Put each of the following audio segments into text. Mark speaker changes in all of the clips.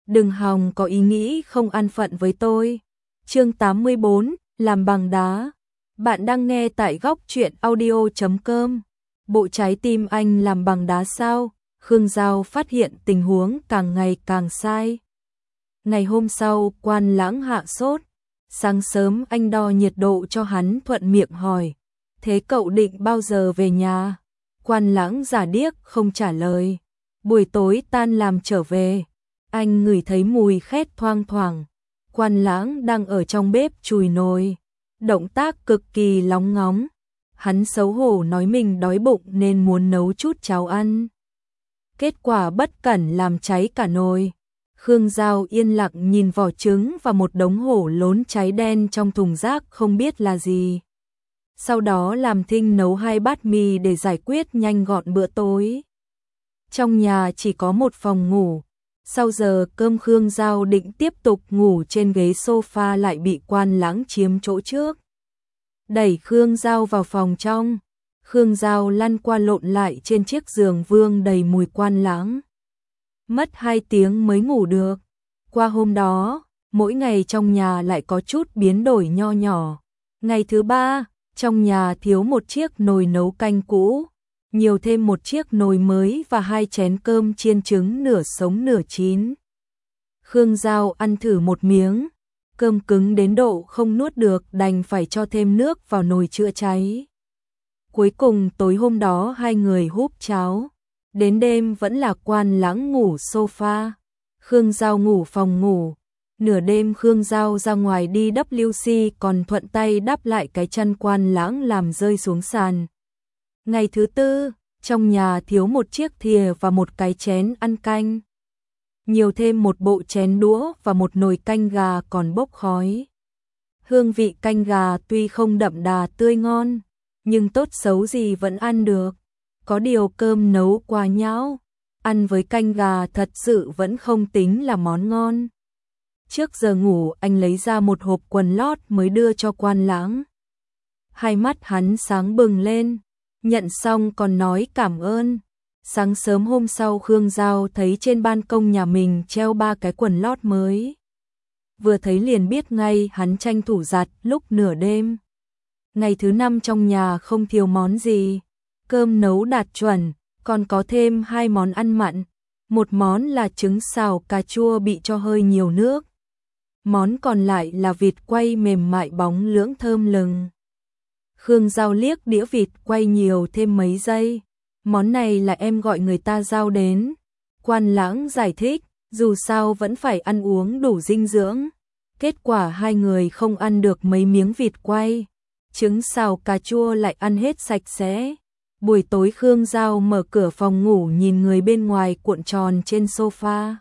Speaker 1: đừng hòng có ý nghĩ không an phận với tôi. Chương 84, làm bằng đá. Bạn đang nghe tại góc truyện audio.com. Bộ trái tim anh làm bằng đá sao? Khương Giao phát hiện tình huống càng ngày càng sai. Ngày hôm sau, Quan Lãng hạ sốt. Sáng sớm anh đo nhiệt độ cho hắn, thuận miệng hỏi: thế cậu định bao giờ về nhà? Quan Lãng giả điếc không trả lời. Buổi tối tan làm trở về, anh ngửi thấy mùi khét thoang thoảng. Quan Lãng đang ở trong bếp chùi nồi, động tác cực kỳ lóng ngóng. Hắn xấu hổ nói mình đói bụng nên muốn nấu chút cháo ăn. Kết quả bất cẩn làm cháy cả nồi. Khương Giao yên lặng nhìn vỏ trứng và một đống hổ lốn cháy đen trong thùng rác không biết là gì. Sau đó làm thinh nấu 2 bát mì để giải quyết nhanh gọn bữa tối. Trong nhà chỉ có một phòng ngủ. Sau giờ cơm Khương Giao định tiếp tục ngủ trên ghế sofa lại bị Quan Lãng chiếm chỗ trước. Đẩy Khương Giao vào phòng trong. Khương Giao lăn qua lộn lại trên chiếc giường vương đầy mùi Quan Lãng. Mất 2 tiếng mới ngủ được. Qua hôm đó, mỗi ngày trong nhà lại có chút biến đổi nho nhỏ. Ngày thứ 3, trong nhà thiếu một chiếc nồi nấu canh cũ, nhiều thêm một chiếc nồi mới và 2 chén cơm chiên trứng nửa sống nửa chín. Khương Giao ăn thử một miếng, cơm cứng đến độ không nuốt được, đành phải cho thêm nước vào nồi chữa cháy. Cuối cùng tối hôm đó hai người húp cháo. Đến đêm vẫn là Quan Lãng ngủ sofa, Khương Giao ngủ phòng ngủ. Nửa đêm Khương Giao ra ngoài đi WC còn thuận tay đắp lại cái chăn Quan Lãng làm rơi xuống sàn. Ngày thứ 4, trong nhà thiếu một chiếc thìa và một cái chén ăn canh. Nhiều thêm một bộ chén đũa và một nồi canh gà còn bốc khói. Hương vị canh gà tuy không đậm đà tươi ngon, nhưng tốt xấu gì vẫn ăn được. Có điều cơm nấu quá nhão, ăn với canh gà thật sự vẫn không tính là món ngon. Trước giờ ngủ anh lấy ra một hộp quần lót mới đưa cho Quan Lãng. Hai mắt hắn sáng bừng lên, nhận xong còn nói cảm ơn. Sáng sớm hôm sau Khương Giao thấy trên ban công nhà mình treo 3 cái quần lót mới. Vừa thấy liền biết ngay hắn tranh thủ giặt lúc nửa đêm. Ngày thứ 5 trong nhà không thiếu món gì. Cơm nấu đạt chuẩn, còn có thêm 2 món ăn mặn. Một món là trứng xào cà chua bị cho hơi nhiều nước. Món còn lại là vịt quay mềm mại bóng lưỡng thơm lừng. Khương Giao liếc đĩa vịt quay nhiều thêm mấy giây. Món này là em gọi người ta giao đến. Quan Lãng giải thích, dù sao vẫn phải ăn uống đủ dinh dưỡng. Kết quả hai người không ăn được mấy miếng vịt quay. Trứng xào cà chua lại ăn hết sạch sẽ. Buổi tối Khương Giao mở cửa phòng ngủ nhìn người bên ngoài cuộn tròn trên sofa.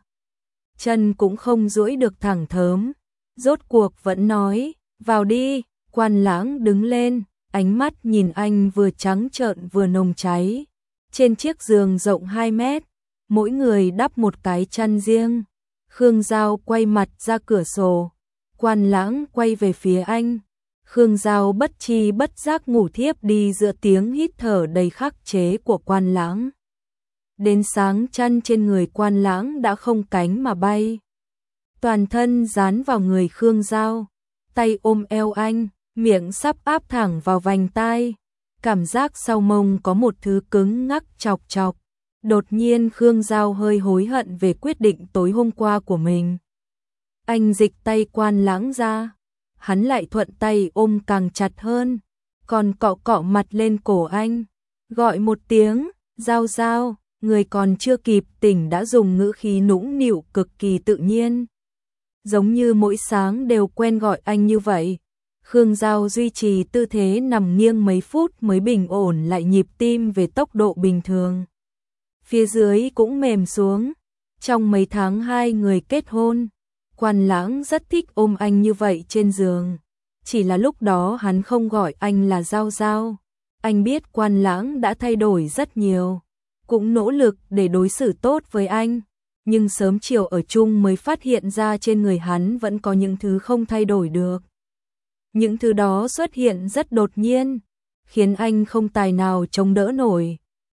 Speaker 1: Chân cũng không duỗi được thẳng thớm. Rốt cuộc vẫn nói, vào đi. Quan Lãng đứng lên, ánh mắt nhìn anh vừa trắng trợn vừa nồng cháy. Trên chiếc giường rộng 2 mét, mỗi người đắp một cái chăn riêng. Khương Giao quay mặt ra cửa sổ. Quan Lãng quay về phía anh. Khương Giao bất chi bất giác ngủ thiếp đi giữa tiếng hít thở đầy khắc chế của Quan Lãng. Đến sáng chăn trên người Quan Lãng đã không cánh mà bay. Toàn thân dán vào người Khương Giao, tay ôm eo anh, miệng sắp áp thẳng vào vành tai. Cảm giác sau mông có một thứ cứng ngắc chọc chọc. Đột nhiên Khương Giao hơi hối hận về quyết định tối hôm qua của mình. Anh dịch tay Quan Lãng ra. Hắn lại thuận tay ôm càng chặt hơn, còn cọ cọ mặt lên cổ anh, gọi một tiếng, Giao Giao, người còn chưa kịp tỉnh đã dùng ngữ khí nũng nịu cực kỳ tự nhiên. Giống như mỗi sáng đều quen gọi anh như vậy. Khương Giao duy trì tư thế nằm nghiêng mấy phút mới bình ổn lại nhịp tim về tốc độ bình thường. Phía dưới cũng mềm xuống. Trong mấy tháng hai người kết hôn, Quan Lãng rất thích ôm anh như vậy trên giường. Chỉ là lúc đó hắn không gọi anh là Giao Giao. Anh biết Quan Lãng đã thay đổi rất nhiều, cũng nỗ lực để đối xử tốt với anh. Nhưng sớm chiều ở chung mới phát hiện ra trên người hắn vẫn có những thứ không thay đổi được. Những thứ đó xuất hiện rất đột nhiên, khiến anh không tài nào chống đỡ nổi.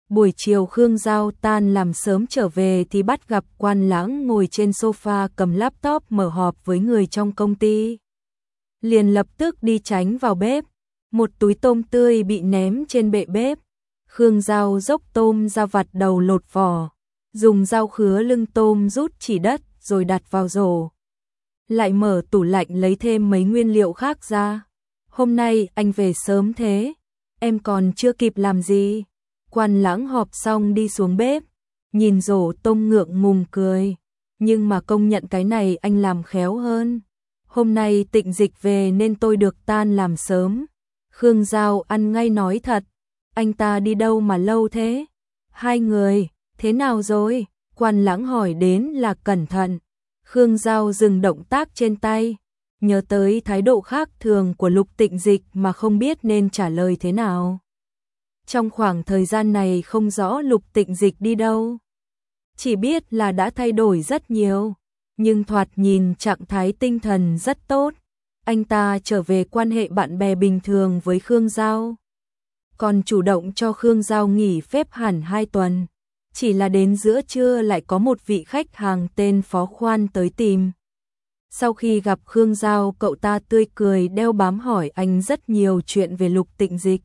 Speaker 1: Buổi chiều Khương Giao tan làm sớm trở về thì bắt gặp Quan Lãng ngồi trên sofa cầm laptop mở họp với người trong công ty. Liền lập tức đi tránh vào bếp. Một túi tôm tươi bị ném trên bệ bếp. Khương Giao dốc tôm ra vặt đầu lột vỏ, dùng dao khứa lưng tôm rút chỉ đất rồi đặt vào rổ. Lại mở tủ lạnh lấy thêm mấy nguyên liệu khác ra. Hôm nay anh về sớm thế, em còn chưa kịp làm gì. Quan Lãng họp xong đi xuống bếp, nhìn rổ tôm ngượng ngùng cười. Nhưng mà công nhận cái này anh làm khéo hơn. Hôm nay Tịnh Dịch về nên tôi được tan làm sớm. Khương Giao ăn ngay nói thật. Anh ta đi đâu mà lâu thế? Hai người, thế nào rồi? Quan Lãng hỏi đến là cẩn thận. Khương Giao dừng động tác trên tay, nhớ tới thái độ khác thường của Lục Tịnh Dịch mà không biết nên trả lời thế nào. Trong khoảng thời gian này không rõ Lục Tịnh Dịch đi đâu. Chỉ biết là đã thay đổi rất nhiều, nhưng thoạt nhìn trạng thái tinh thần rất tốt. Anh ta trở về quan hệ bạn bè bình thường với Khương Giao. Còn chủ động cho Khương Giao nghỉ phép hẳn 2 tuần. Chỉ là đến giữa trưa lại có một vị khách hàng tên Phó Khoan tới tìm. Sau khi gặp Khương Giao, cậu ta tươi cười đeo bám hỏi anh rất nhiều chuyện về Lục Tịnh Dịch.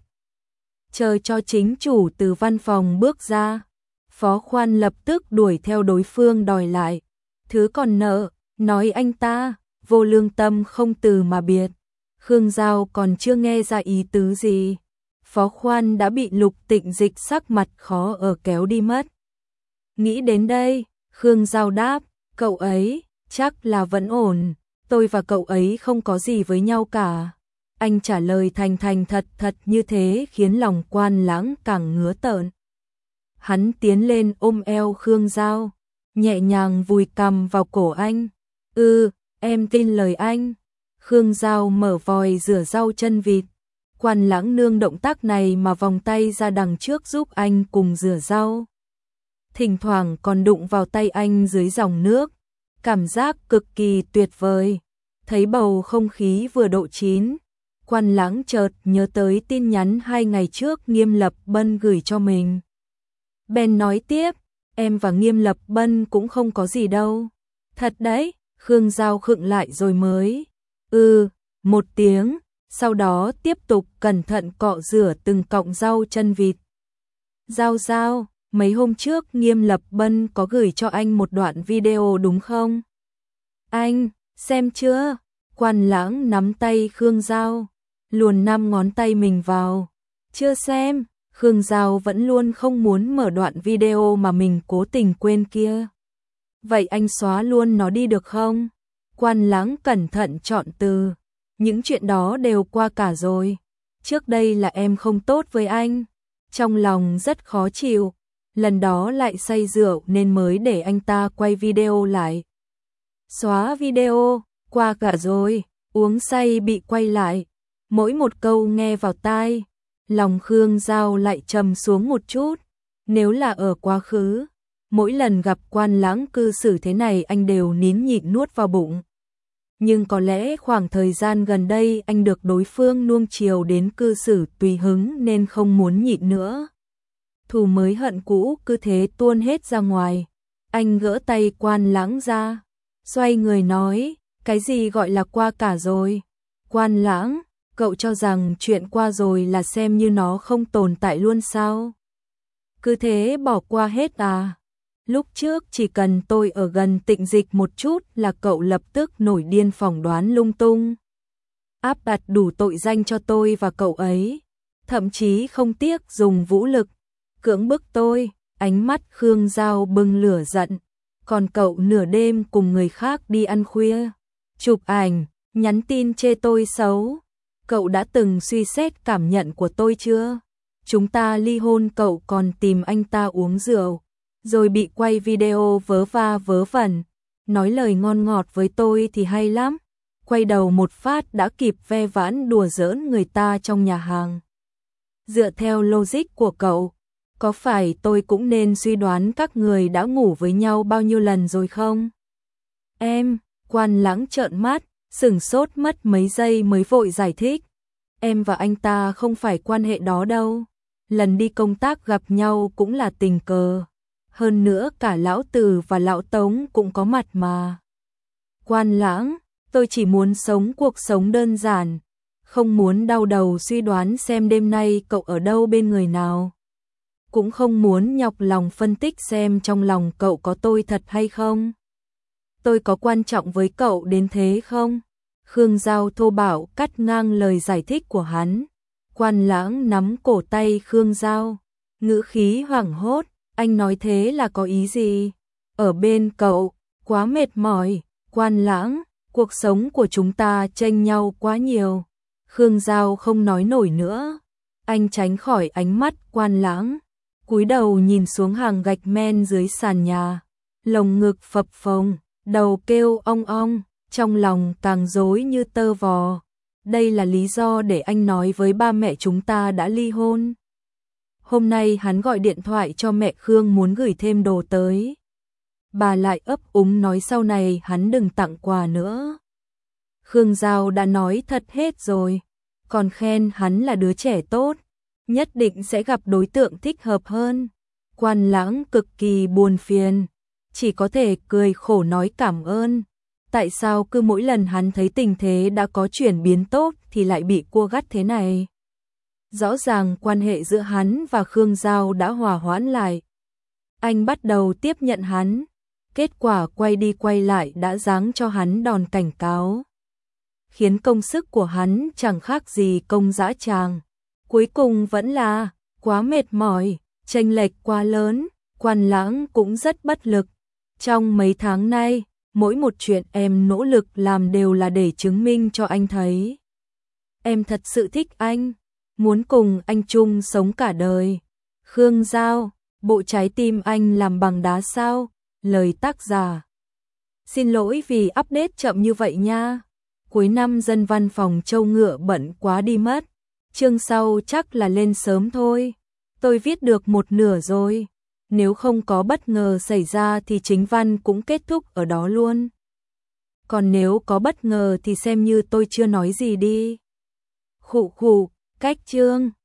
Speaker 1: Chờ cho chính chủ từ văn phòng bước ra, Phó Khoan lập tức đuổi theo đối phương đòi lại. Thứ còn nợ, nói anh ta, vô lương tâm không từ mà biệt. Khương Giao còn chưa nghe ra ý tứ gì. Phó Khoan đã bị Lục Tịnh Dịch sắc mặt khó ở kéo đi mất. Nghĩ đến đây, Khương Giao đáp, cậu ấy, chắc là vẫn ổn, tôi và cậu ấy không có gì với nhau cả. Anh trả lời thành thành thật thật như thế khiến lòng Quan Lãng càng ngứa tợn. Hắn tiến lên ôm eo Khương Giao, nhẹ nhàng vùi cằm vào cổ anh. Em tin lời anh. Khương Giao mở vòi rửa rau chân vịt. Quan Lãng nương động tác này mà vòng tay ra đằng trước giúp anh cùng rửa rau. Thỉnh thoảng còn đụng vào tay anh dưới dòng nước. Cảm giác cực kỳ tuyệt vời. Thấy bầu không khí vừa độ chín, Quan Lãng chợt nhớ tới tin nhắn 2 ngày trước Nghiêm Lập Bân gửi cho mình. Ben nói tiếp, em và Nghiêm Lập Bân cũng không có gì đâu. Thật đấy, Khương Giao khựng lại rồi mới. Một tiếng, sau đó tiếp tục cẩn thận cọ rửa từng cọng rau chân vịt. Giao, mấy hôm trước Nghiêm Lập Bân có gửi cho anh một đoạn video đúng không? Anh, xem chưa? Quan Lãng nắm tay Khương Giao, luồn 5 ngón tay mình vào. Chưa xem, Khương Giao vẫn luôn không muốn mở đoạn video mà mình cố tình quên kia. Vậy anh xóa luôn nó đi được không? Quan Lãng cẩn thận chọn từ. Những chuyện đó đều qua cả rồi. Trước đây là em không tốt với anh. Trong lòng rất khó chịu. Lần đó lại say rượu nên mới để anh ta quay video lại. Xóa video, qua cả rồi. Uống say bị quay lại. Mỗi một câu nghe vào tai, lòng Khương Giao lại trầm xuống một chút. Nếu là ở quá khứ, mỗi lần gặp Quan Lãng cư xử thế này anh đều nín nhịn nuốt vào bụng. Nhưng có lẽ khoảng thời gian gần đây anh được đối phương nuông chiều đến cư xử tùy hứng nên không muốn nhịn nữa. Thù mới hận cũ cứ thế tuôn hết ra ngoài. Anh gỡ tay Quan Lãng ra, xoay người nói, cái gì gọi là qua cả rồi? Quan Lãng, cậu cho rằng chuyện qua rồi là xem như nó không tồn tại luôn sao? Cứ thế bỏ qua hết à? Lúc trước chỉ cần tôi ở gần Tịnh Dịch một chút là cậu lập tức nổi điên phỏng đoán lung tung. Áp đặt đủ tội danh cho tôi và cậu ấy. Thậm chí không tiếc dùng vũ lực. Cưỡng bức tôi, ánh mắt Khương Giao bừng lửa giận. Còn cậu nửa đêm cùng người khác đi ăn khuya. Chụp ảnh, nhắn tin chê tôi xấu. Cậu đã từng suy xét cảm nhận của tôi chưa? Chúng ta ly hôn cậu còn tìm anh ta uống rượu. Rồi bị quay video vớ va vớ vẩn, nói lời ngon ngọt với tôi thì hay lắm. Quay đầu một phát đã kịp ve vãn đùa giỡn người ta trong nhà hàng. Dựa theo logic của cậu, có phải tôi cũng nên suy đoán các người đã ngủ với nhau bao nhiêu lần rồi không? Em, Quan Lãng trợn mắt, sửng sốt mất mấy giây mới vội giải thích. Em và anh ta không phải quan hệ đó đâu. lần đi công tác gặp nhau cũng là tình cờ. Hơn nữa cả lão Từ và lão Tống cũng có mặt mà. Quan Lãng, tôi chỉ muốn sống cuộc sống đơn giản, không muốn đau đầu suy đoán xem đêm nay cậu ở đâu bên người nào. Cũng không muốn nhọc lòng phân tích xem trong lòng cậu có tôi thật hay không. Tôi có quan trọng với cậu đến thế không? Khương Giao thô bạo cắt ngang lời giải thích của hắn. Quan Lãng nắm cổ tay Khương Giao, ngữ khí hoảng hốt, anh nói thế là có ý gì? Ở bên cậu, quá mệt mỏi, Quan Lãng, cuộc sống của chúng ta chênh nhau quá nhiều. Khương Giao không nói nổi nữa, anh tránh khỏi ánh mắt Quan Lãng, cúi đầu nhìn xuống hàng gạch men dưới sàn nhà, lồng ngực phập phồng, đầu kêu ong ong, trong lòng càng rối như tơ vò. Đây là lý do để anh nói với ba mẹ chúng ta đã ly hôn. Hôm nay hắn gọi điện thoại cho mẹ Khương muốn gửi thêm đồ tới. Bà lại ấp úng nói sau này hắn đừng tặng quà nữa. Khương Giao đã nói thật hết rồi, còn khen hắn là đứa trẻ tốt, nhất định sẽ gặp đối tượng thích hợp hơn. Quan Lãng cực kỳ buồn phiền, chỉ có thể cười khổ nói cảm ơn. Tại sao cứ mỗi lần hắn thấy tình thế đã có chuyển biến tốt thì lại bị cua gắt thế này? Rõ ràng quan hệ giữa hắn và Khương Giao đã hòa hoãn lại. Anh bắt đầu tiếp nhận hắn, kết quả quay đi quay lại đã giáng cho hắn đòn cảnh cáo, khiến công sức của hắn chẳng khác gì công dã tràng. Cuối cùng vẫn là quá mệt mỏi, chênh lệch quá lớn, Quan Lãng cũng rất bất lực. Trong mấy tháng nay, mỗi một chuyện em nỗ lực làm đều là để chứng minh cho anh thấy. Em thật sự thích anh, muốn cùng anh chung sống cả đời. Khương Giao, bộ trái tim anh làm bằng đá sao? Lời tác giả. Xin lỗi vì update chậm như vậy nha. Cuối năm dân văn phòng Châu Ngựa bận quá đi mất. Chương sau chắc là lên sớm thôi. Tôi viết được một nửa rồi. Nếu không có bất ngờ xảy ra thì chính văn cũng kết thúc ở đó luôn. Còn nếu có bất ngờ thì xem như tôi chưa nói gì đi. Khụ khụ, cách chương.